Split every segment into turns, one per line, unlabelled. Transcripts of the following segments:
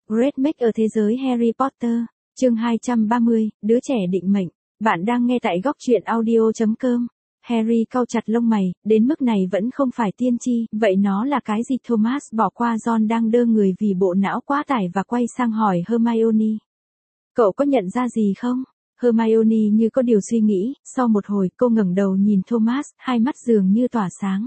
Great Make ở thế giới Harry Potter, chương 230, đứa trẻ định mệnh. Bạn đang nghe tại góc truyện audio.com. Harry cau chặt lông mày, đến mức này vẫn không phải tiên tri, vậy nó là cái gì? Thomas bỏ qua Ron đang đơ người vì bộ não quá tải và quay sang hỏi Hermione. Cậu có nhận ra gì không? Hermione như có điều suy nghĩ, sau một hồi cô ngẩng đầu nhìn Thomas, hai mắt dường như tỏa sáng.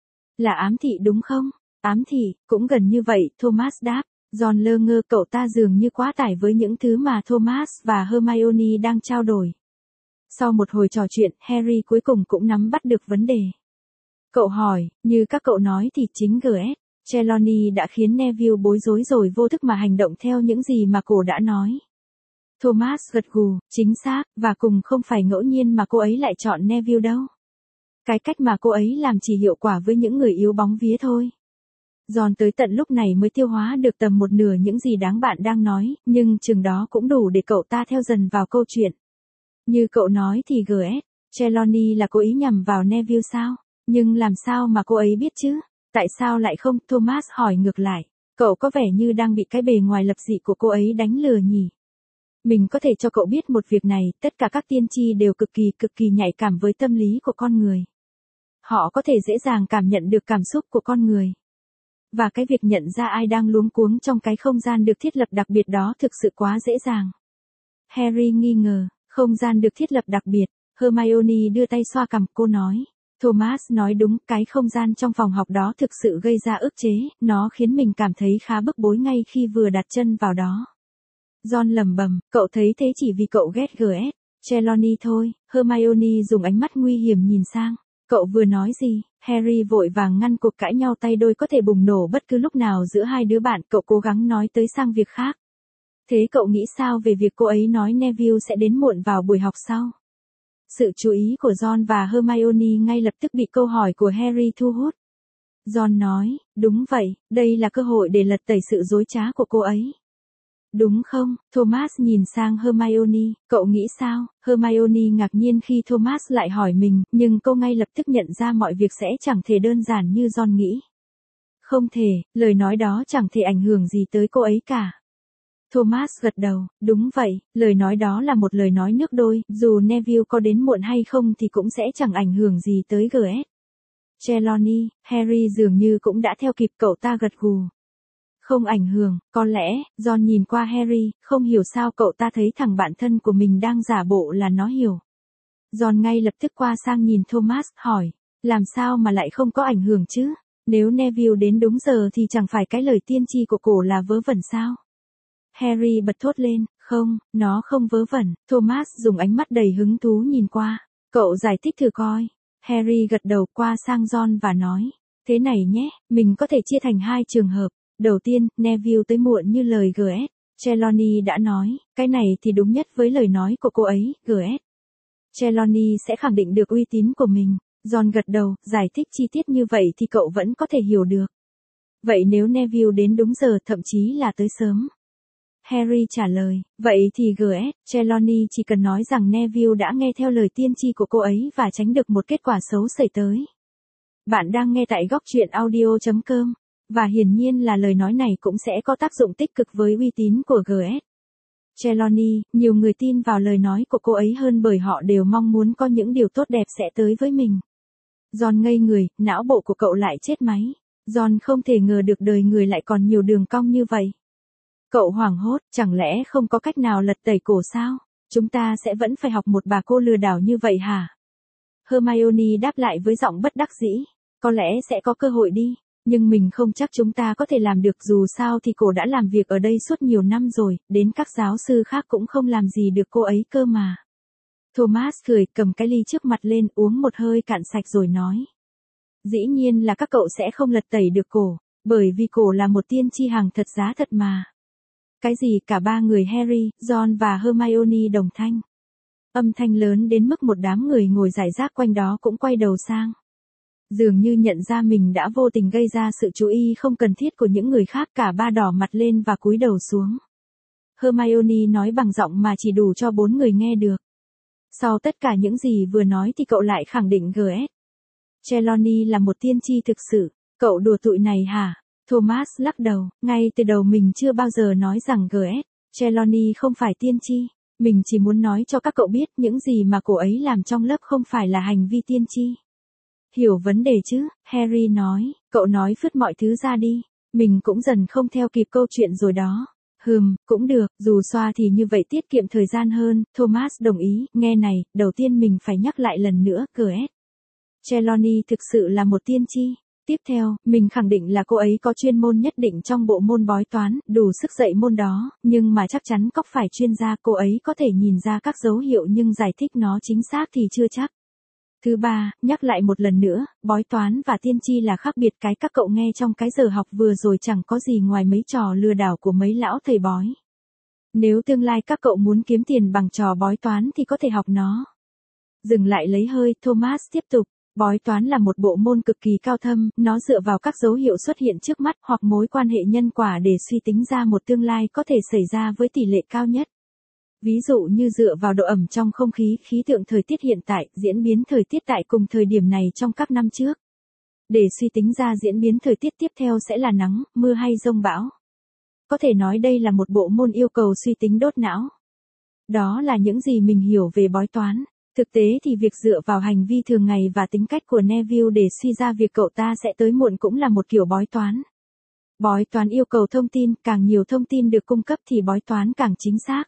Là ám thị đúng không? Ám thị, cũng gần như vậy, Thomas đáp. Ron lơ ngơ, cậu ta dường như quá tải với những thứ mà Thomas và Hermione đang trao đổi. Sau một hồi trò chuyện, Harry cuối cùng cũng nắm bắt được vấn đề. Cậu hỏi, như các cậu nói thì chính G.S. Trelawney đã khiến Neville bối rối rồi vô thức mà hành động theo những gì mà cô đã nói. Thomas gật gù, chính xác, và cùng không phải ngẫu nhiên mà cô ấy lại chọn Neville đâu. Cái cách mà cô ấy làm chỉ hiệu quả với những người yếu bóng vía thôi. Ron tới tận lúc này mới tiêu hóa được tầm một nửa những gì đáng bạn đang nói, nhưng chừng đó cũng đủ để cậu ta theo dần vào câu chuyện. Như cậu nói thì G.S. Trelawney là cố ý nhằm vào Neville sao? Nhưng làm sao mà cô ấy biết chứ? Tại sao lại không? Thomas hỏi ngược lại. Cậu có vẻ như đang bị cái bề ngoài lập dị của cô ấy đánh lừa nhỉ? Mình có thể cho cậu biết một việc này, tất cả các tiên tri đều cực kỳ nhạy cảm với tâm lý của con người. Họ có thể dễ dàng cảm nhận được cảm xúc của con người. Và cái việc nhận ra ai đang luống cuống trong cái không gian được thiết lập đặc biệt đó thực sự quá dễ dàng. Harry nghi ngờ, không gian được thiết lập đặc biệt. Hermione đưa tay xoa cằm, cô nói. Thomas nói đúng, cái không gian trong phòng học đó thực sự gây ra ức chế, nó khiến mình cảm thấy khá bức bối ngay khi vừa đặt chân vào đó. Ron lẩm bẩm, cậu thấy thế chỉ vì cậu ghét G.S. Trelawney thôi. Hermione dùng ánh mắt nguy hiểm nhìn sang. Cậu vừa nói gì? Harry vội vàng ngăn cuộc cãi nhau tay đôi có thể bùng nổ bất cứ lúc nào giữa hai đứa bạn. Cậu cố gắng nói tới sang việc khác. Thế cậu nghĩ sao về việc cô ấy nói Neville sẽ đến muộn vào buổi học sau? Sự chú ý của Ron và Hermione ngay lập tức bị câu hỏi của Harry thu hút. Ron nói, đúng vậy, đây là cơ hội để lật tẩy sự dối trá của cô ấy. Đúng không? Thomas nhìn sang Hermione, cậu nghĩ sao? Hermione ngạc nhiên khi Thomas lại hỏi mình, nhưng cô ngay lập tức nhận ra mọi việc sẽ chẳng thể đơn giản như Ron nghĩ. Không thể, lời nói đó chẳng thể ảnh hưởng gì tới cô ấy cả. Thomas gật đầu, đúng vậy, lời nói đó là một lời nói nước đôi, dù Neville có đến muộn hay không thì cũng sẽ chẳng ảnh hưởng gì tới G.S. Trelawney. Harry dường như cũng đã theo kịp, cậu ta gật gù. Không ảnh hưởng, có lẽ. Ron nhìn qua Harry, không hiểu sao cậu ta thấy thằng bạn thân của mình đang giả bộ là nó hiểu. Ron ngay lập tức qua sang nhìn Thomas, hỏi, làm sao mà lại không có ảnh hưởng chứ? Nếu Neville đến đúng giờ thì chẳng phải cái lời tiên tri của cổ là vớ vẩn sao? Harry bật thốt lên, không, nó không vớ vẩn. Thomas dùng ánh mắt đầy hứng thú nhìn qua. Cậu giải thích thử coi. Harry gật đầu, qua sang Ron và nói, thế này nhé, mình có thể chia thành hai trường hợp. Đầu tiên, Neville tới muộn như lời G.S. Trelawney đã nói, cái này thì đúng nhất với lời nói của cô ấy, G.S. Trelawney sẽ khẳng định được uy tín của mình. Ron gật đầu, giải thích chi tiết như vậy thì cậu vẫn có thể hiểu được. Vậy nếu Neville đến đúng giờ, thậm chí là tới sớm? Harry trả lời, vậy thì G.S. Trelawney chỉ cần nói rằng Neville đã nghe theo lời tiên tri của cô ấy và tránh được một kết quả xấu xảy tới. Bạn đang nghe tại góc truyện audio.com. Và hiển nhiên là lời nói này cũng sẽ có tác dụng tích cực với uy tín của G.S. Trelawney. Nhiều người tin vào lời nói của cô ấy hơn bởi họ đều mong muốn có những điều tốt đẹp sẽ tới với mình. Ron ngây người, não bộ của cậu lại chết máy. Ron không thể ngờ được đời người lại còn nhiều đường cong như vậy. Cậu hoảng hốt, chẳng lẽ không có cách nào lật tẩy cổ sao? Chúng ta sẽ vẫn phải học một bà cô lừa đảo như vậy hả? Hermione đáp lại với giọng bất đắc dĩ. Có lẽ sẽ có cơ hội đi. Nhưng mình không chắc chúng ta có thể làm được, dù sao thì cô đã làm việc ở đây suốt nhiều năm rồi, đến các giáo sư khác cũng không làm gì được cô ấy cơ mà. Thomas cười, cầm cái ly trước mặt lên, uống một hơi cạn sạch rồi nói. Dĩ nhiên là các cậu sẽ không lật tẩy được cổ, bởi vì cổ là một tiên tri hàng thật giá thật mà. Cái gì? Cả ba người Harry, Ron và Hermione đồng thanh. Âm thanh lớn đến mức một đám người ngồi rải rác quanh đó cũng quay đầu sang. Dường như nhận ra mình đã vô tình gây ra sự chú ý không cần thiết của những người khác, cả ba đỏ mặt lên và cúi đầu xuống. Hermione nói bằng giọng mà chỉ đủ cho 4 người nghe được. Sau tất cả những gì vừa nói thì cậu lại khẳng định G.S. Trelawney là một tiên tri thực sự. Cậu đùa tụi này hả? Thomas lắc đầu, ngay từ đầu mình chưa bao giờ nói rằng G.S. Trelawney không phải tiên tri. Mình chỉ muốn nói cho các cậu biết những gì mà cô ấy làm trong lớp không phải là hành vi tiên tri. Hiểu vấn đề chứ, Harry nói, cậu nói phứt mọi thứ ra đi. Mình cũng dần không theo kịp câu chuyện rồi đó. Cũng được, dù xoa thì như vậy tiết kiệm thời gian hơn, Thomas đồng ý, nghe này, đầu tiên mình phải nhắc lại lần nữa, G.S. Trelawney thực sự là một tiên tri. Tiếp theo, mình khẳng định là cô ấy có chuyên môn nhất định trong bộ môn bói toán, đủ sức dạy môn đó, nhưng mà chắc chắn cóc phải chuyên gia, cô ấy có thể nhìn ra các dấu hiệu nhưng giải thích nó chính xác thì chưa chắc. Thứ ba, nhắc lại một lần nữa, bói toán và tiên tri là khác biệt, cái các cậu nghe trong cái giờ học vừa rồi chẳng có gì ngoài mấy trò lừa đảo của mấy lão thầy bói. Nếu tương lai các cậu muốn kiếm tiền bằng trò bói toán thì có thể học nó. Dừng lại lấy hơi, Thomas tiếp tục. Bói toán là một bộ môn cực kỳ cao thâm, nó dựa vào các dấu hiệu xuất hiện trước mắt hoặc mối quan hệ nhân quả để suy tính ra một tương lai có thể xảy ra với tỷ lệ cao nhất. Ví dụ như dựa vào độ ẩm trong không khí, khí tượng thời tiết hiện tại, diễn biến thời tiết tại cùng thời điểm này trong các năm trước. Để suy tính ra diễn biến thời tiết tiếp theo sẽ là nắng, mưa hay giông bão. Có thể nói đây là một bộ môn yêu cầu suy tính đốt não. Đó là những gì mình hiểu về bói toán. Thực tế thì việc dựa vào hành vi thường ngày và tính cách của Neville để suy ra việc cậu ta sẽ tới muộn cũng là một kiểu bói toán. Bói toán yêu cầu thông tin, càng nhiều thông tin được cung cấp thì bói toán càng chính xác.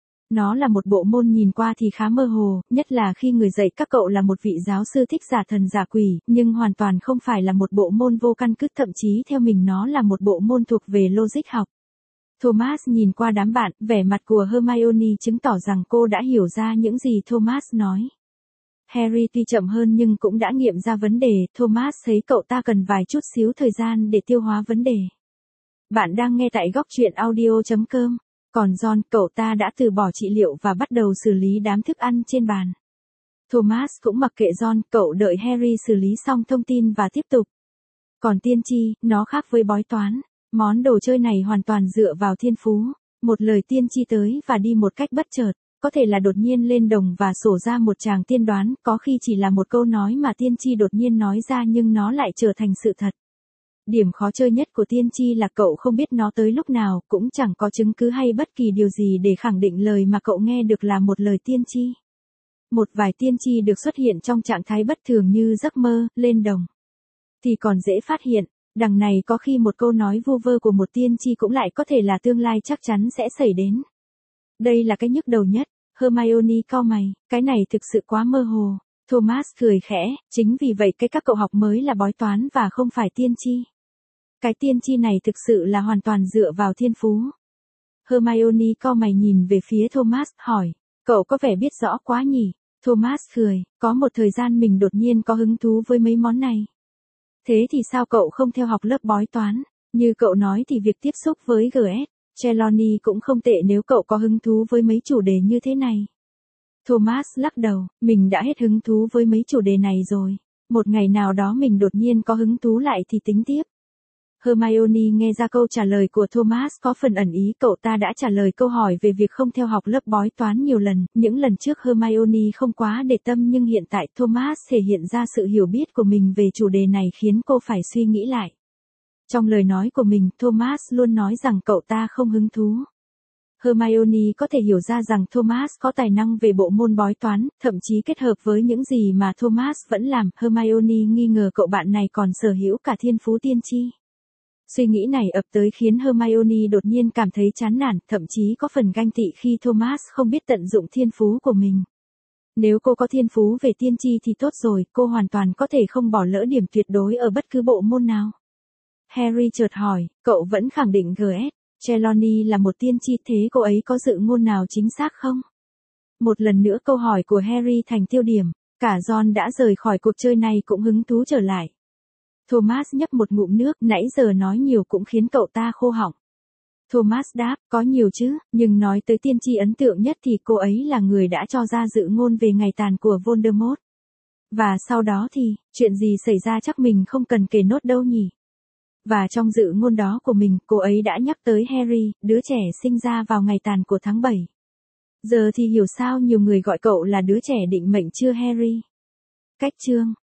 Nó là một bộ môn nhìn qua thì khá mơ hồ, nhất là khi người dạy các cậu là một vị giáo sư thích giả thần giả quỷ, nhưng hoàn toàn không phải là một bộ môn vô căn cứ, thậm chí theo mình nó là một bộ môn thuộc về logic học. Thomas nhìn qua đám bạn, vẻ mặt của Hermione chứng tỏ rằng cô đã hiểu ra những gì Thomas nói. Harry tuy chậm hơn nhưng cũng đã nghiệm ra vấn đề, Thomas thấy cậu ta cần vài chút xíu thời gian để tiêu hóa vấn đề. Bạn đang nghe tại góc truyện audio.com. Còn John, cậu ta đã từ bỏ trị liệu và bắt đầu xử lý đám thức ăn trên bàn. Thomas cũng mặc kệ John, cậu đợi Harry xử lý xong thông tin và tiếp tục. Còn tiên tri, nó khác với bói toán. Món đồ chơi này hoàn toàn dựa vào thiên phú. Một lời tiên tri tới và đi một cách bất chợt, có thể là đột nhiên lên đồng và sổ ra một tràng tiên đoán, có khi chỉ là một câu nói mà tiên tri đột nhiên nói ra nhưng nó lại trở thành sự thật. Điểm khó chơi nhất của tiên tri là cậu không biết nó tới lúc nào, cũng chẳng có chứng cứ hay bất kỳ điều gì để khẳng định lời mà cậu nghe được là một lời tiên tri. Một vài tiên tri được xuất hiện trong trạng thái bất thường như giấc mơ, lên đồng. Thì còn dễ phát hiện. Đằng này có khi một câu nói vu vơ của một tiên tri cũng lại có thể là tương lai chắc chắn sẽ xảy đến. Đây là cái nhức đầu nhất. Hermione cau mày, cái này thực sự quá mơ hồ. Thomas cười khẽ, chính vì vậy cái các cậu học mới là bói toán và không phải tiên tri. Cái tiên tri này thực sự là hoàn toàn dựa vào thiên phú. Hermione cau mày nhìn về phía Thomas, hỏi, cậu có vẻ biết rõ quá nhỉ? Thomas cười, có một thời gian mình đột nhiên có hứng thú với mấy món này. Thế thì sao cậu không theo học lớp bói toán? Như cậu nói thì việc tiếp xúc với G.S. Trelawney cũng không tệ nếu cậu có hứng thú với mấy chủ đề như thế này. Thomas lắc đầu, mình đã hết hứng thú với mấy chủ đề này rồi. Một ngày nào đó mình đột nhiên có hứng thú lại thì tính tiếp. Hermione nghe ra câu trả lời của Thomas có phần ẩn ý, cậu ta đã trả lời câu hỏi về việc không theo học lớp bói toán nhiều lần, những lần trước Hermione không quá để tâm nhưng hiện tại Thomas thể hiện ra sự hiểu biết của mình về chủ đề này khiến cô phải suy nghĩ lại. Trong lời nói của mình, Thomas luôn nói rằng cậu ta không hứng thú. Hermione có thể hiểu ra rằng Thomas có tài năng về bộ môn bói toán, thậm chí kết hợp với những gì mà Thomas vẫn làm, Hermione nghi ngờ cậu bạn này còn sở hữu cả thiên phú tiên tri. Suy nghĩ này ập tới khiến Hermione đột nhiên cảm thấy chán nản, thậm chí có phần ganh tị khi Thomas không biết tận dụng thiên phú của mình. Nếu cô có thiên phú về tiên tri thì tốt rồi, cô hoàn toàn có thể không bỏ lỡ điểm tuyệt đối ở bất cứ bộ môn nào. Harry chợt hỏi, cậu vẫn khẳng định G.S. Trelawney là một tiên tri, thế cô ấy có dự ngôn nào chính xác không? Một lần nữa câu hỏi của Harry thành tiêu điểm, cả John đã rời khỏi cuộc chơi này cũng hứng thú trở lại. Thomas nhấp một ngụm nước, nãy giờ nói nhiều cũng khiến cậu ta khô họng. Thomas đáp, có nhiều chứ, nhưng nói tới tiên tri ấn tượng nhất thì cô ấy là người đã cho ra dự ngôn về ngày tàn của Voldemort. Và sau đó thì, chuyện gì xảy ra chắc mình không cần kể nốt đâu nhỉ. Và trong dự ngôn đó của mình, cô ấy đã nhắc tới Harry, đứa trẻ sinh ra vào ngày tàn của tháng 7. Giờ thì hiểu sao nhiều người gọi cậu là đứa trẻ định mệnh chưa Harry. Cách chương